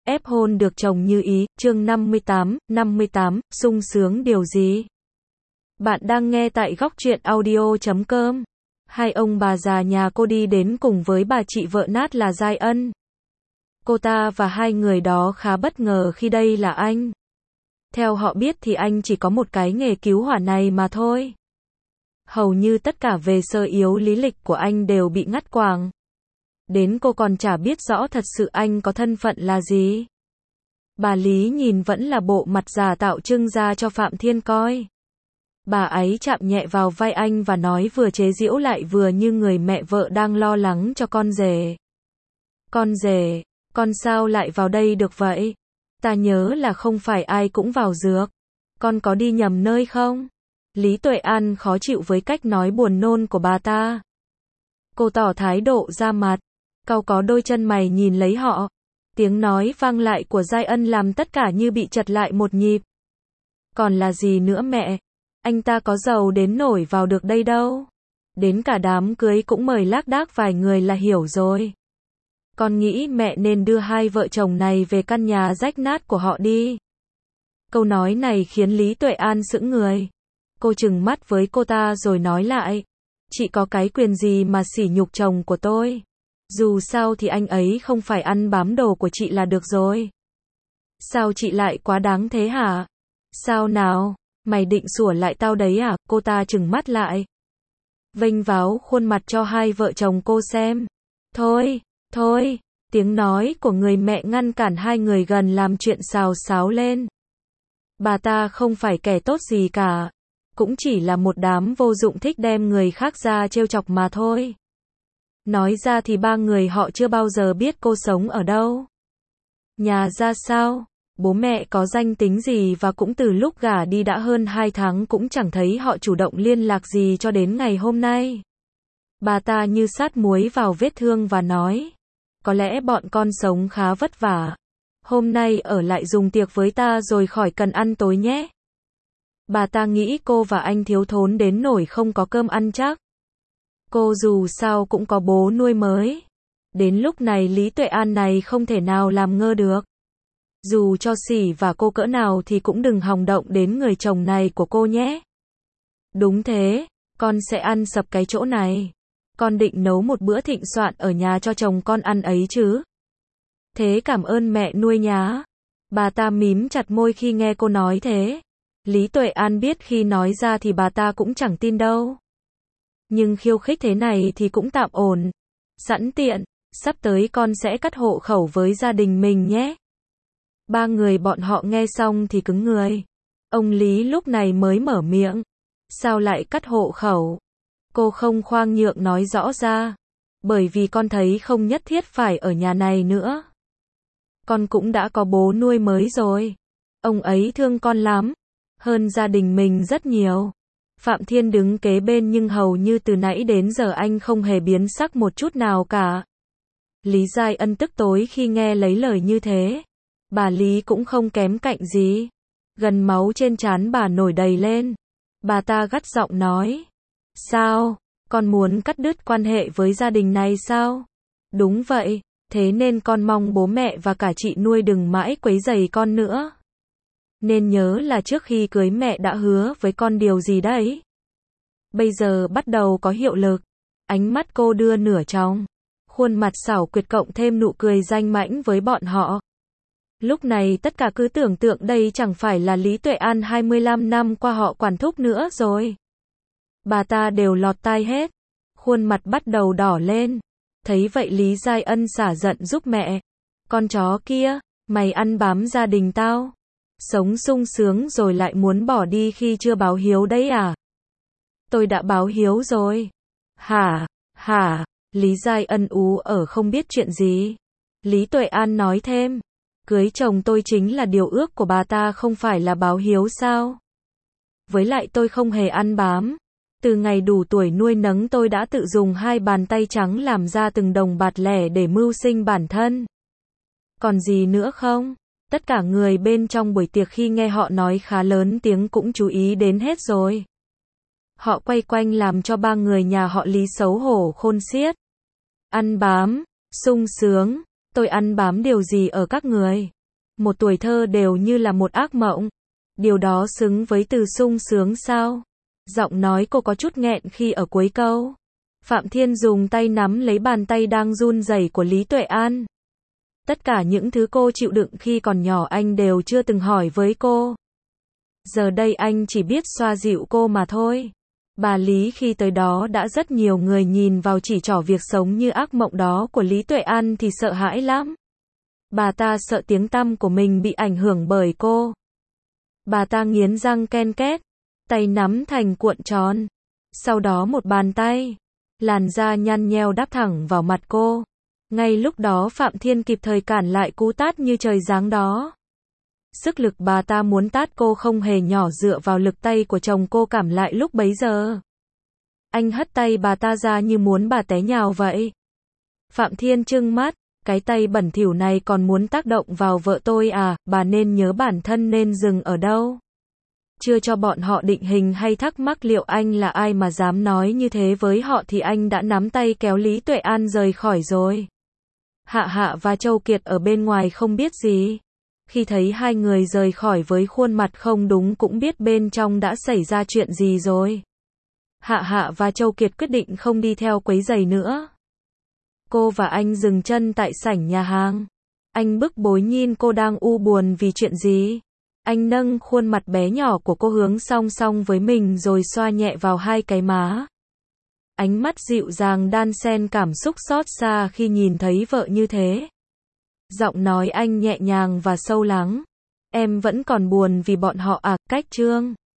ép hôn được chồng như ý, chương 58, sung sướng điều gì? Bạn đang nghe tại góc truyện audio.com. Hai ông bà già nhà cô đi đến cùng với bà chị vợ nát là Giai Ân. Cô ta và hai người đó khá bất ngờ khi đây là anh. Theo họ biết thì anh chỉ có một cái nghề cứu hỏa này mà thôi. Hầu như tất cả về sơ yếu lý lịch của anh đều bị ngắt quãng. Đến cô còn chả biết rõ thật sự anh có thân phận là gì. Bà Lý nhìn vẫn là bộ mặt già tạo trưng ra cho Phạm Thiên coi. Bà ấy chạm nhẹ vào vai anh và nói vừa chế giễu lại vừa như người mẹ vợ đang lo lắng cho con rể. Con rể, con sao lại vào đây được vậy? Ta nhớ là không phải ai cũng vào dược. Con có đi nhầm nơi không? Lý Tuệ An khó chịu với cách nói buồn nôn của bà ta. Cô tỏ thái độ ra mặt, cau có đôi chân mày nhìn lấy họ. Tiếng nói vang lại của Giai Ân làm tất cả như bị chật lại một nhịp. Còn là gì nữa mẹ? Anh ta có giàu đến nổi vào được đây đâu. Đến cả đám cưới cũng mời lác đác vài người là hiểu rồi. Con nghĩ mẹ nên đưa hai vợ chồng này về căn nhà rách nát của họ đi. Câu nói này khiến Lý Tuệ An sững người. Cô trừng mắt với cô ta rồi nói lại. Chị có cái quyền gì mà sỉ nhục chồng của tôi? Dù sao thì anh ấy không phải ăn bám đồ của chị là được rồi. Sao chị lại quá đáng thế hả? Sao nào? Mày định sủa lại tao đấy à? Cô ta trừng mắt lại. Vênh váo khuôn mặt cho hai vợ chồng cô xem. Thôi, thôi, tiếng nói của người mẹ ngăn cản hai người gần làm chuyện xào xáo lên. Bà ta không phải kẻ tốt gì cả. Cũng chỉ là một đám vô dụng thích đem người khác ra trêu chọc mà thôi. Nói ra thì ba người họ chưa bao giờ biết cô sống ở đâu. Nhà ra sao, bố mẹ có danh tính gì và cũng từ lúc gả đi đã hơn 2 tháng cũng chẳng thấy họ chủ động liên lạc gì cho đến ngày hôm nay. Bà ta như sát muối vào vết thương và nói. Có lẽ bọn con sống khá vất vả. Hôm nay ở lại dùng tiệc với ta rồi khỏi cần ăn tối nhé. Bà ta nghĩ cô và anh thiếu thốn đến nỗi không có cơm ăn chắc. Cô dù sao cũng có bố nuôi mới. Đến lúc này Lý Tuệ An này không thể nào làm ngơ được. Dù cho sỉ và cô cỡ nào thì cũng đừng hòng động đến người chồng này của cô nhé. Đúng thế, con sẽ ăn sập cái chỗ này. Con định nấu một bữa thịnh soạn ở nhà cho chồng con ăn ấy chứ. Thế cảm ơn mẹ nuôi nhá. Bà ta mím chặt môi khi nghe cô nói thế. Lý Tuệ An biết khi nói ra thì bà ta cũng chẳng tin đâu. Nhưng khiêu khích thế này thì cũng tạm ổn. Sẵn tiện, sắp tới con sẽ cắt hộ khẩu với gia đình mình nhé. Ba người bọn họ nghe xong thì cứng người. Ông Lý lúc này mới mở miệng. Sao lại cắt hộ khẩu? Cô không khoang nhượng nói rõ ra. Bởi vì con thấy không nhất thiết phải ở nhà này nữa. Con cũng đã có bố nuôi mới rồi. Ông ấy thương con lắm. Hơn gia đình mình rất nhiều. Phạm Thiên đứng kế bên nhưng hầu như từ nãy đến giờ anh không hề biến sắc một chút nào cả. Lý Giai Ân tức tối khi nghe lấy lời như thế. Bà Lý cũng không kém cạnh gì. Gần máu trên trán bà nổi đầy lên. Bà ta gắt giọng nói. Sao? Con muốn cắt đứt quan hệ với gia đình này sao? Đúng vậy, thế nên con mong bố mẹ và cả chị nuôi đừng mãi quấy rầy con nữa. Nên nhớ là trước khi cưới mẹ đã hứa với con điều gì đấy. Bây giờ bắt đầu có hiệu lực. Ánh mắt cô đưa nửa trong. Khuôn mặt xảo quyệt cộng thêm nụ cười danh mãnh với bọn họ. Lúc này tất cả cứ tưởng tượng đây chẳng phải là Lý Tuệ An 25 năm qua họ quản thúc nữa rồi. Bà ta đều lọt tai hết. Khuôn mặt bắt đầu đỏ lên. Thấy vậy Lý Giai Ân xả giận giúp mẹ. Con chó kia, mày ăn bám gia đình tao. Sống sung sướng rồi lại muốn bỏ đi khi chưa báo hiếu đấy à? Tôi đã báo hiếu rồi. Hả? Lý Giai Ân ú ở không biết chuyện gì. Lý Tuệ An nói thêm. Cưới chồng tôi chính là điều ước của bà ta không phải là báo hiếu sao? Với lại tôi không hề ăn bám. Từ ngày đủ tuổi nuôi nấng tôi đã tự dùng hai bàn tay trắng làm ra từng đồng bạc lẻ để mưu sinh bản thân. Còn gì nữa không? Tất cả người bên trong buổi tiệc khi nghe họ nói khá lớn tiếng cũng chú ý đến hết rồi. Họ quay quanh làm cho ba người nhà họ Lý xấu hổ khôn xiết. Ăn bám, sung sướng, tôi ăn bám điều gì ở các người? Một tuổi thơ đều như là một ác mộng. Điều đó xứng với từ sung sướng sao? Giọng nói cô có chút nghẹn khi ở cuối câu. Phạm Thiên dùng tay nắm lấy bàn tay đang run rẩy của Lý Tuệ An. Tất cả những thứ cô chịu đựng khi còn nhỏ anh đều chưa từng hỏi với cô. Giờ đây anh chỉ biết xoa dịu cô mà thôi. Bà Lý khi tới đó đã rất nhiều người nhìn vào chỉ trỏ việc sống như ác mộng đó của Lý Tuệ An thì sợ hãi lắm. Bà ta sợ tiếng tăm của mình bị ảnh hưởng bởi cô. Bà ta nghiến răng ken két, tay nắm thành cuộn tròn. Sau đó một bàn tay, làn da nhăn nheo đáp thẳng vào mặt cô. Ngay lúc đó Phạm Thiên kịp thời cản lại cú tát như trời giáng đó. Sức lực bà ta muốn tát cô không hề nhỏ dựa vào lực tay của chồng cô cảm lại lúc bấy giờ. Anh hất tay bà ta ra như muốn bà té nhào vậy. Phạm Thiên trừng mắt, cái tay bẩn thỉu này còn muốn tác động vào vợ tôi à, bà nên nhớ bản thân nên dừng ở đâu. Chưa cho bọn họ định hình hay thắc mắc liệu anh là ai mà dám nói như thế với họ thì anh đã nắm tay kéo Lý Tuệ An rời khỏi rồi. Hạ Hạ và Châu Kiệt ở bên ngoài không biết gì. Khi thấy hai người rời khỏi với khuôn mặt không đúng cũng biết bên trong đã xảy ra chuyện gì rồi. Hạ Hạ và Châu Kiệt quyết định không đi theo quấy rầy nữa. Cô và anh dừng chân tại sảnh nhà hàng. Anh bức bối nhìn cô đang u buồn vì chuyện gì. Anh nâng khuôn mặt bé nhỏ của cô hướng song song với mình rồi xoa nhẹ vào hai cái má. Ánh mắt dịu dàng đan xen cảm xúc xót xa khi nhìn thấy vợ như thế. Giọng nói anh nhẹ nhàng và sâu lắng. Em vẫn còn buồn vì bọn họ à, Cách Trương.